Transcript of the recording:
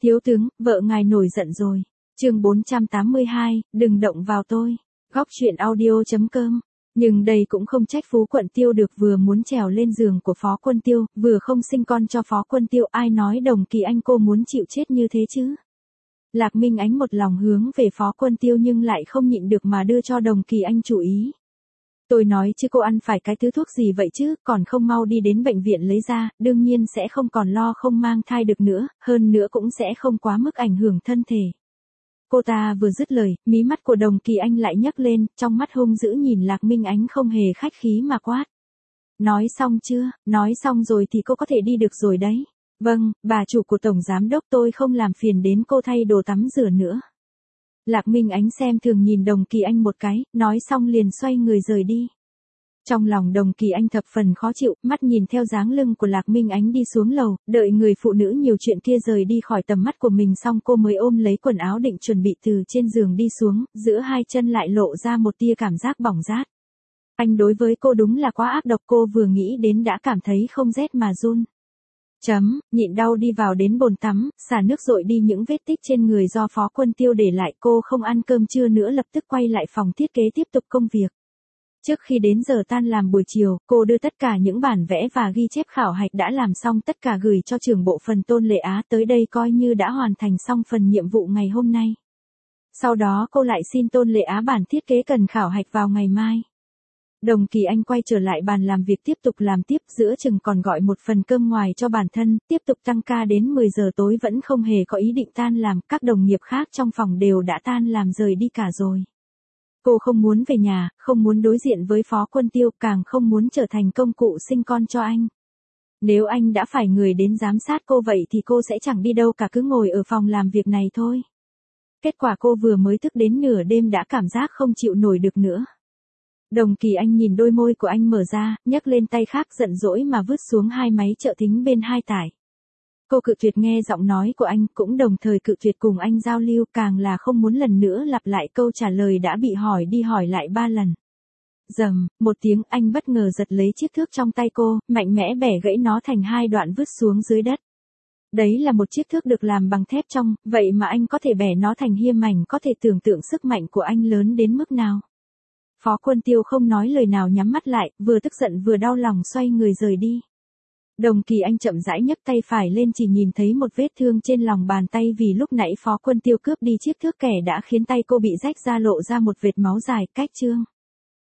Thiếu tướng, vợ ngài nổi giận rồi. Chương 482, đừng động vào tôi. Góc truyện audio.com. Nhưng đây cũng không trách Phú Quận Tiêu được, vừa muốn trèo lên giường của Phó Quân Tiêu, vừa không sinh con cho Phó Quân Tiêu, ai nói Đồng Kỳ Anh cô muốn chịu chết như thế chứ. Lạc Minh Ánh một lòng hướng về Phó Quân Tiêu nhưng lại không nhịn được mà đưa cho Đồng Kỳ Anh chủ ý. Tôi nói chứ cô ăn phải cái thứ thuốc gì vậy chứ, còn không mau đi đến bệnh viện lấy ra, đương nhiên sẽ không còn lo không mang thai được nữa, hơn nữa cũng sẽ không quá mức ảnh hưởng thân thể. Cô ta vừa dứt lời, mí mắt của Đồng Kỳ Anh lại nhấc lên, trong mắt hung dữ nhìn Lạc Minh Ánh không hề khách khí mà quát. Nói xong chưa, nói xong rồi thì cô có thể đi được rồi đấy. Vâng, bà chủ của Tổng Giám Đốc, tôi không làm phiền đến cô thay đồ tắm rửa nữa. Lạc Minh Ánh xem thường nhìn Đồng Kỳ Anh một cái, nói xong liền xoay người rời đi. Trong lòng Đồng Kỳ Anh thập phần khó chịu, mắt nhìn theo dáng lưng của Lạc Minh Ánh đi xuống lầu, đợi người phụ nữ nhiều chuyện kia rời đi khỏi tầm mắt của mình xong cô mới ôm lấy quần áo định chuẩn bị từ trên giường đi xuống, giữa hai chân lại lộ ra một tia cảm giác bỏng rát. Anh đối với cô đúng là quá ác độc, cô vừa nghĩ đến đã cảm thấy không rét mà run. Nhịn đau đi vào đến bồn tắm, xả nước dội đi những vết tích trên người do Phó Quân Tiêu để lại, cô không ăn cơm trưa nữa lập tức quay lại phòng thiết kế tiếp tục công việc. Trước khi đến giờ tan làm buổi chiều, cô đưa tất cả những bản vẽ và ghi chép khảo hạch đã làm xong tất cả gửi cho trưởng bộ phận Tôn Lệ Á, tới đây coi như đã hoàn thành xong phần nhiệm vụ ngày hôm nay. Sau đó cô lại xin Tôn Lệ Á bản thiết kế cần khảo hạch vào ngày mai. Đồng Kỳ Anh quay trở lại bàn làm việc tiếp tục làm tiếp, giữa chừng còn gọi một phần cơm ngoài cho bản thân, tiếp tục tăng ca đến 10 giờ tối vẫn không hề có ý định tan làm, các đồng nghiệp khác trong phòng đều đã tan làm rời đi cả rồi. Cô không muốn về nhà, không muốn đối diện với Phó Quân Tiêu, càng không muốn trở thành công cụ sinh con cho anh. Nếu anh đã phải người đến giám sát cô vậy thì cô sẽ chẳng đi đâu cả, cứ ngồi ở phòng làm việc này thôi. Kết quả cô vừa mới thức đến nửa đêm đã cảm giác không chịu nổi được nữa. Đồng Kỳ Anh nhìn đôi môi của anh mở ra, nhấc lên tay khác giận dỗi mà vứt xuống hai máy trợ thính bên hai tải. Cô cự tuyệt nghe giọng nói của anh, cũng đồng thời cự tuyệt cùng anh giao lưu, càng là không muốn lần nữa lặp lại câu trả lời đã bị hỏi đi hỏi lại 3 lần. Rầm, một tiếng, anh bất ngờ giật lấy chiếc thước trong tay cô, mạnh mẽ bẻ gãy nó thành 2 đoạn vứt xuống dưới đất. Đấy là một chiếc thước được làm bằng thép trong, vậy mà anh có thể bẻ nó thành hiêm mảnh, có thể tưởng tượng sức mạnh của anh lớn đến mức nào. Phó Quân Tiêu không nói lời nào, nhắm mắt lại, vừa tức giận vừa đau lòng xoay người rời đi. Đồng Kỳ Anh chậm rãi nhấc tay phải lên, chỉ nhìn thấy một vết thương trên lòng bàn tay vì lúc nãy Phó Quân Tiêu cướp đi chiếc thước kẻ đã khiến tay cô bị rách ra, lộ ra một vệt máu dài. Cách chương